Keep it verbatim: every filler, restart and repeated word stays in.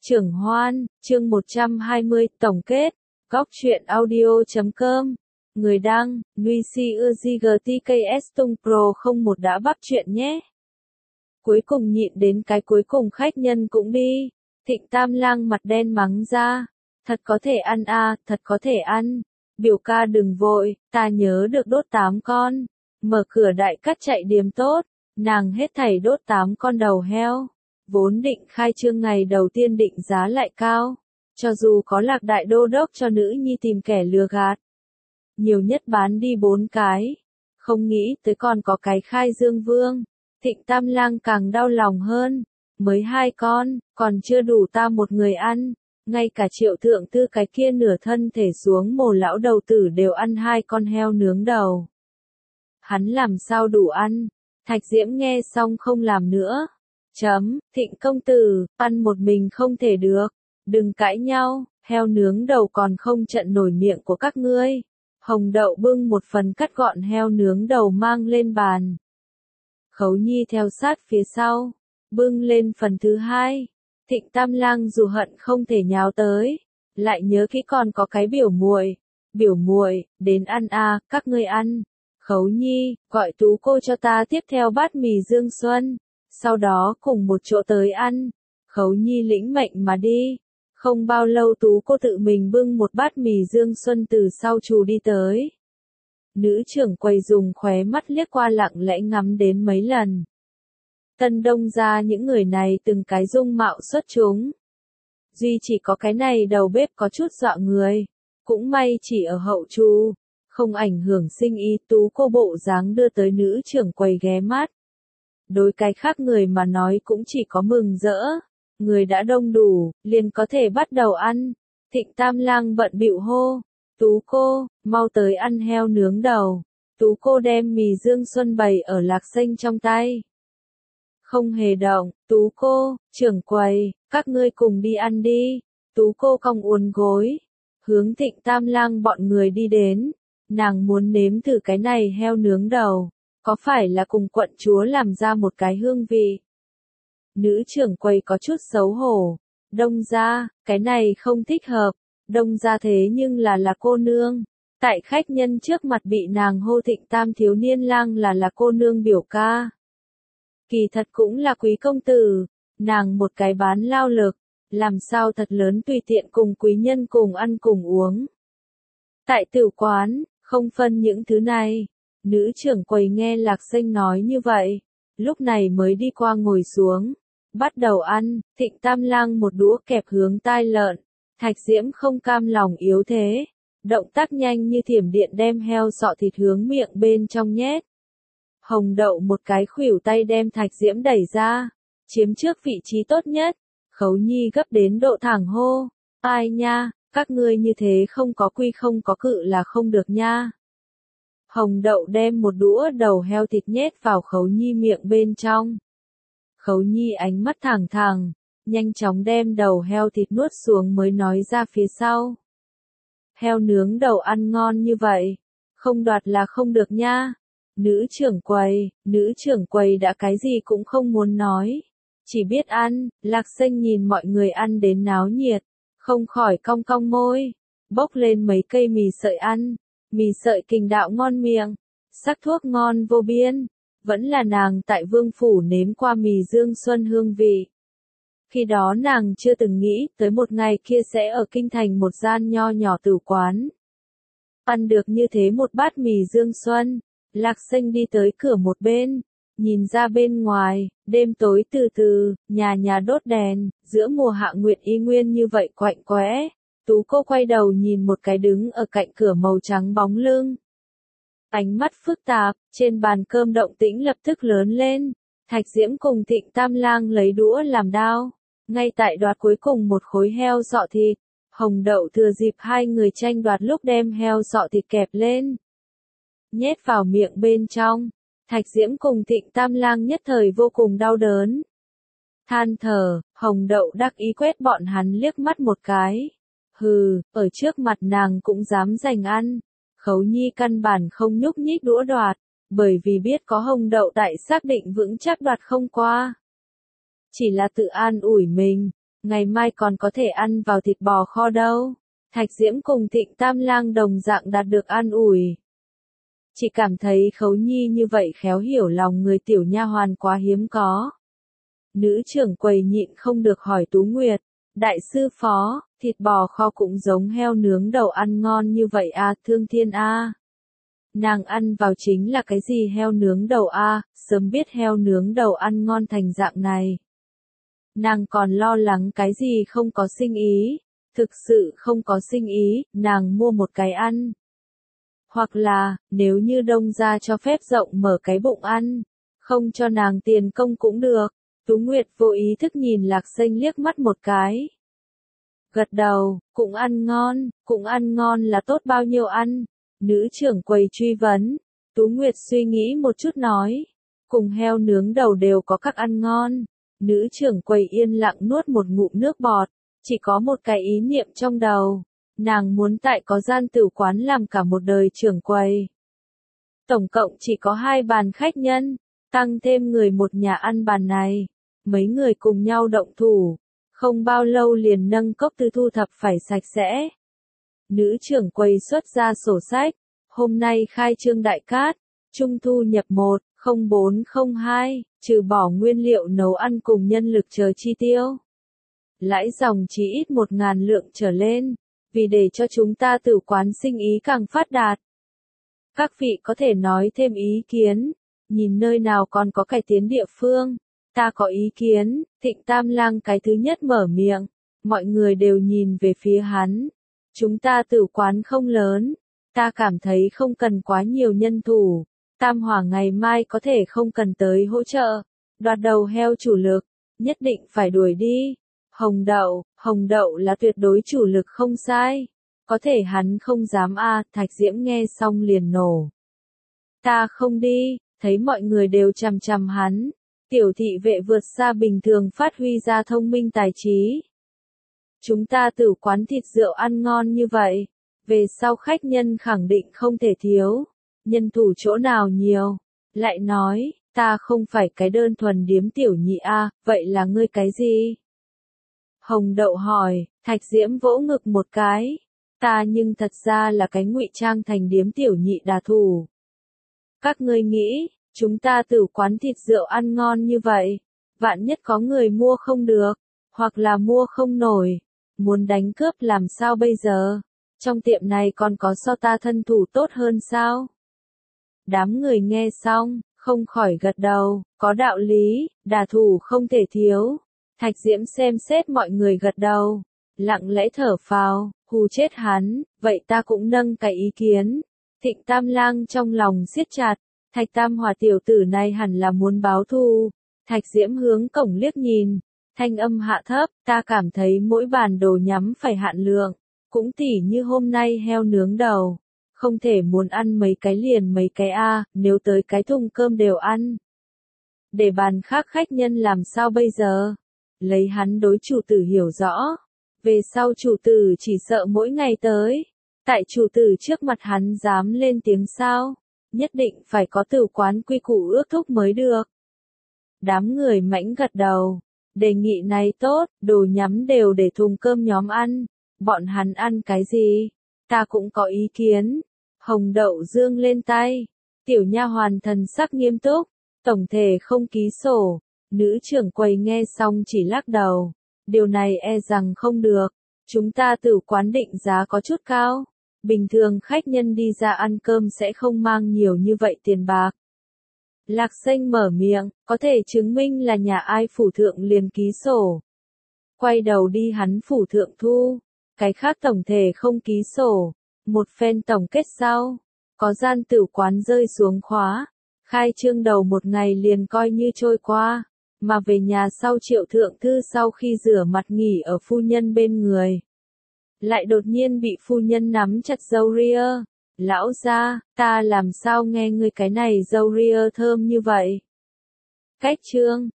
Trưởng Hoan, chương một trăm hai mươi, tổng kết, góc truyện audio chấm com, người đăng, Nuisi Ugtks Tung Pro không một đã bắp chuyện nhé. Cuối cùng nhịn đến cái cuối cùng khách nhân cũng đi, Thịnh Tam Lang mặt đen mắng ra, thật có thể ăn à, thật có thể ăn, biểu ca đừng vội, ta nhớ được đốt tám con, mở cửa đại cắt chạy điếm tốt, nàng hết thảy đốt tám con đầu heo. Vốn định khai trương ngày đầu tiên định giá lại cao, cho dù có Lạc Đại Đô Đốc cho nữ nhi tìm kẻ lừa gạt. Nhiều nhất bán đi bốn cái, không nghĩ tới còn có cái khai dương vương, Thịnh Tam Lang càng đau lòng hơn, mới hai con, còn chưa đủ ta một người ăn, ngay cả Triệu thượng tư cái kia nửa thân thể xuống mồ lão đầu tử đều ăn hai con heo nướng đầu. Hắn làm sao đủ ăn, Thạch Diễm nghe xong không làm nữa. Chấm, Thịnh công tử, ăn một mình không thể được, đừng cãi nhau, heo nướng đầu còn không trận nổi miệng của các ngươi. Hồng Đậu bưng một phần cắt gọn heo nướng đầu mang lên bàn. Khấu Nhi theo sát phía sau, bưng lên phần thứ hai. Thịnh Tam Lang dù hận không thể nhào tới, lại nhớ kỹ còn có cái biểu muội, biểu muội, đến ăn à, các ngươi ăn. Khấu Nhi, gọi Tú cô cho ta tiếp theo bát mì Dương Xuân. Sau đó cùng một chỗ tới ăn, Khấu Nhi lĩnh mệnh mà đi, không bao lâu Tú cô tự mình bưng một bát mì Dương Xuân từ sau trù đi tới. Nữ trưởng quầy dùng khóe mắt liếc qua lặng lẽ ngắm đến mấy lần. Tân Đông gia những người này từng cái dung mạo xuất chúng. Duy chỉ có cái này đầu bếp có chút dọa người, cũng may chỉ ở hậu trù, không ảnh hưởng sinh ý. Tú cô bộ dáng đưa tới nữ trưởng quầy ghé mắt. Đối cái khác người mà nói cũng chỉ có mừng rỡ, người đã đông đủ, liền có thể bắt đầu ăn. Thịnh Tam Lang bận bịu hô, Tú cô, mau tới ăn heo nướng đầu. Tú cô đem mì Dương Xuân bày ở Lạc Xanh trong tay. Không hề động, Tú cô, trưởng quầy, các ngươi cùng đi ăn đi. Tú cô cong uốn gối, hướng Thịnh Tam Lang bọn người đi đến, nàng muốn nếm thử cái này heo nướng đầu. Có phải là cùng quận chúa làm ra một cái hương vị? Nữ trưởng quầy có chút xấu hổ. Đông gia, cái này không thích hợp. Đông gia thế nhưng là là cô nương. Tại khách nhân trước mặt bị nàng hô Thịnh Tam thiếu niên lang là là cô nương biểu ca. Kỳ thật cũng là quý công tử. Nàng một cái bán lao lực. Làm sao thật lớn tùy tiện cùng quý nhân cùng ăn cùng uống. Tại tử quán, không phân những thứ này. Nữ trưởng quầy nghe Lạc Xanh nói như vậy, lúc này mới đi qua ngồi xuống, bắt đầu ăn. Thịnh Tam Lang một đũa kẹp hướng tai lợn, Thạch Diễm không cam lòng yếu thế, động tác nhanh như thiểm điện đem heo sọ thịt hướng miệng bên trong nhét. Hồng Đậu một cái khuỷu tay đem Thạch Diễm đẩy ra, chiếm trước vị trí tốt nhất. Khấu Nhi gấp đến độ thẳng hô, ai nha, các ngươi như thế không có quy không có cự là không được nha. Hồng Đậu đem một đũa đầu heo thịt nhét vào Khấu Nhi miệng bên trong. Khấu Nhi ánh mắt thẳng thẳng, nhanh chóng đem đầu heo thịt nuốt xuống mới nói ra phía sau. Heo nướng đầu ăn ngon như vậy, không đoạt là không được nha. Nữ trưởng quầy, nữ trưởng quầy đã cái gì cũng không muốn nói, chỉ biết ăn. Lạc Xanh nhìn mọi người ăn đến náo nhiệt, không khỏi cong cong môi, bốc lên mấy cây mì sợi ăn. Mì sợi kình đạo ngon miệng, sắc thuốc ngon vô biên, vẫn là nàng tại Vương Phủ nếm qua mì Dương Xuân hương vị. Khi đó nàng chưa từng nghĩ tới một ngày kia sẽ ở kinh thành một gian nho nhỏ tử quán. Ăn được như thế một bát mì Dương Xuân, Lạc Xanh đi tới cửa một bên, nhìn ra bên ngoài, đêm tối từ từ, nhà nhà đốt đèn, giữa mùa hạ nguyệt y nguyên như vậy quạnh quẽ. Tú cô quay đầu nhìn một cái đứng ở cạnh cửa màu trắng bóng lưng. Ánh mắt phức tạp, trên bàn cơm động tĩnh lập tức lớn lên. Thạch Diễm cùng Thịnh Tam Lang lấy đũa làm đao. Ngay tại đoạt cuối cùng một khối heo sọ thịt, Hồng Đậu thừa dịp hai người tranh đoạt lúc đem heo sọ thịt kẹp lên. Nhét vào miệng bên trong. Thạch Diễm cùng Thịnh Tam Lang nhất thời vô cùng đau đớn. Than thở, Hồng Đậu đắc ý quét bọn hắn liếc mắt một cái. Hừ, ở trước mặt nàng cũng dám giành ăn. Khấu Nhi căn bản không nhúc nhích đũa đoạt, bởi vì biết có Hồng Đậu tại xác định vững chắc đoạt không qua. Chỉ là tự an ủi mình, Ngày mai còn có thể ăn vào thịt bò kho đâu. Thạch Diễm cùng Thịnh Tam Lang đồng dạng đạt được an ủi. Chỉ cảm thấy Khấu Nhi như vậy khéo hiểu lòng người tiểu nha hoàn quá hiếm có. Nữ trưởng quầy nhịn không được hỏi Tú Nguyệt, đại sư phó, thịt bò kho cũng giống heo nướng đầu ăn ngon như vậy à, Thương Thiên a. Nàng ăn vào chính là cái gì heo nướng đầu a, sớm biết heo nướng đầu ăn ngon thành dạng này. Nàng còn lo lắng cái gì không có sinh ý, thực sự không có sinh ý, nàng mua một cái ăn. Hoặc là, nếu như Đông gia cho phép rộng mở cái bụng ăn, không cho nàng tiền công cũng được. Tú Nguyệt vô ý thức nhìn Lạc Xanh liếc mắt một cái. Gật đầu, cũng ăn ngon, cũng ăn ngon là tốt bao nhiêu ăn. Nữ trưởng quầy truy vấn. Tú Nguyệt suy nghĩ một chút nói. Cùng heo nướng đầu đều có các ăn ngon. Nữ trưởng quầy yên lặng nuốt một ngụm nước bọt. Chỉ có một cái ý niệm trong đầu. Nàng muốn tại có gian tử quán làm cả một đời trưởng quầy. Tổng cộng chỉ có hai bàn khách nhân. Tăng thêm người một nhà ăn bàn này. Mấy người cùng nhau động thủ. Không bao lâu liền nâng cốc tư thu thập phải sạch sẽ. Nữ trưởng quầy xuất ra sổ sách. Hôm nay khai trương đại cát. Trung thu nhập một, không bốn không hai, trừ bỏ nguyên liệu nấu ăn cùng nhân lực chờ chi tiêu. Lãi dòng chỉ ít một ngàn lượng trở lên. Vì để cho chúng ta tử quán sinh ý càng phát đạt. Các vị có thể nói thêm ý kiến. Nhìn nơi nào còn có cải tiến địa phương. Ta có ý kiến. Thịnh Tam Lang cái thứ nhất mở miệng. Mọi người đều nhìn về phía hắn. Chúng ta tử quán không lớn. Ta cảm thấy không cần quá nhiều nhân thủ. Tam Hỏa ngày mai có thể không cần tới hỗ trợ. Đoạt đầu heo chủ lực. Nhất định phải đuổi đi. Hồng đậu, hồng đậu là tuyệt đối chủ lực không sai. Có thể hắn không dám a. À, Thạch Diễm nghe xong liền nổ. Ta không đi. Thấy mọi người đều chằm chằm hắn. Tiểu thị vệ vượt xa bình thường phát huy ra thông minh tài trí. Chúng ta tử quán thịt rượu ăn ngon như vậy. Về sau khách nhân khẳng định không thể thiếu. Nhân thủ chỗ nào nhiều. Lại nói, ta không phải cái đơn thuần điếm tiểu nhị a, à, vậy là ngươi cái gì? Hồng đậu hỏi, Thạch Diễm vỗ ngực một cái. Ta nhưng thật ra là cái ngụy trang thành điếm tiểu nhị đà thủ. Các ngươi nghĩ, chúng ta tử quán thịt rượu ăn ngon như vậy, vạn nhất có người mua không được, hoặc là mua không nổi, muốn đánh cướp làm sao bây giờ? Trong tiệm này còn có so ta thân thủ tốt hơn sao? Đám người nghe xong, không khỏi gật đầu, có đạo lý, đà thủ không thể thiếu. Thạch Diễm xem xét mọi người gật đầu, lặng lẽ thở phào, hù chết hắn, vậy ta cũng nâng cái ý kiến. Thịnh Tam Lang trong lòng siết chặt, Thạch Tam Hòa tiểu tử này hẳn là muốn báo thù. Thạch Diễm hướng cổng liếc nhìn, thanh âm hạ thấp, ta cảm thấy mỗi bàn đồ nhắm phải hạn lượng, cũng tỉ như hôm nay heo nướng đầu. Không thể muốn ăn mấy cái liền mấy cái a, nếu tới cái thùng cơm đều ăn. Để bàn khác khách nhân làm sao bây giờ? Lấy hắn đối chủ tử hiểu rõ. Về sau chủ tử chỉ sợ mỗi ngày tới. Tại chủ tử trước mặt hắn dám lên tiếng sao? Nhất định phải có tử quán quy củ ước thúc mới được. Đám người mãnh gật đầu. Đề nghị này tốt, đồ nhắm đều để thùng cơm nhóm ăn. Bọn hắn ăn cái gì? Ta cũng có ý kiến. Hồng đậu dương lên tay. Tiểu nha hoàn thần sắc nghiêm túc. Tổng thể không ký sổ. Nữ trưởng quầy nghe xong chỉ lắc đầu. Điều này e rằng không được. Chúng ta tử quán định giá có chút cao. Bình thường khách nhân đi ra ăn cơm sẽ không mang nhiều như vậy tiền bạc. Lạc Xanh mở miệng, có thể chứng minh là nhà ai phủ thượng liền ký sổ. Quay đầu đi hắn phủ thượng thu. Cái khác tổng thể không ký sổ. Một phen tổng kết sau. Có gian tử quán rơi xuống khóa. Khai trương đầu một ngày liền coi như trôi qua. Mà về nhà sau Triệu thượng thư sau khi rửa mặt nghỉ ở phu nhân bên người. Lại đột nhiên bị phu nhân nắm chặt râu ria. Lão gia, ta làm sao nghe ngươi cái này râu ria thơm như vậy? Cách trương,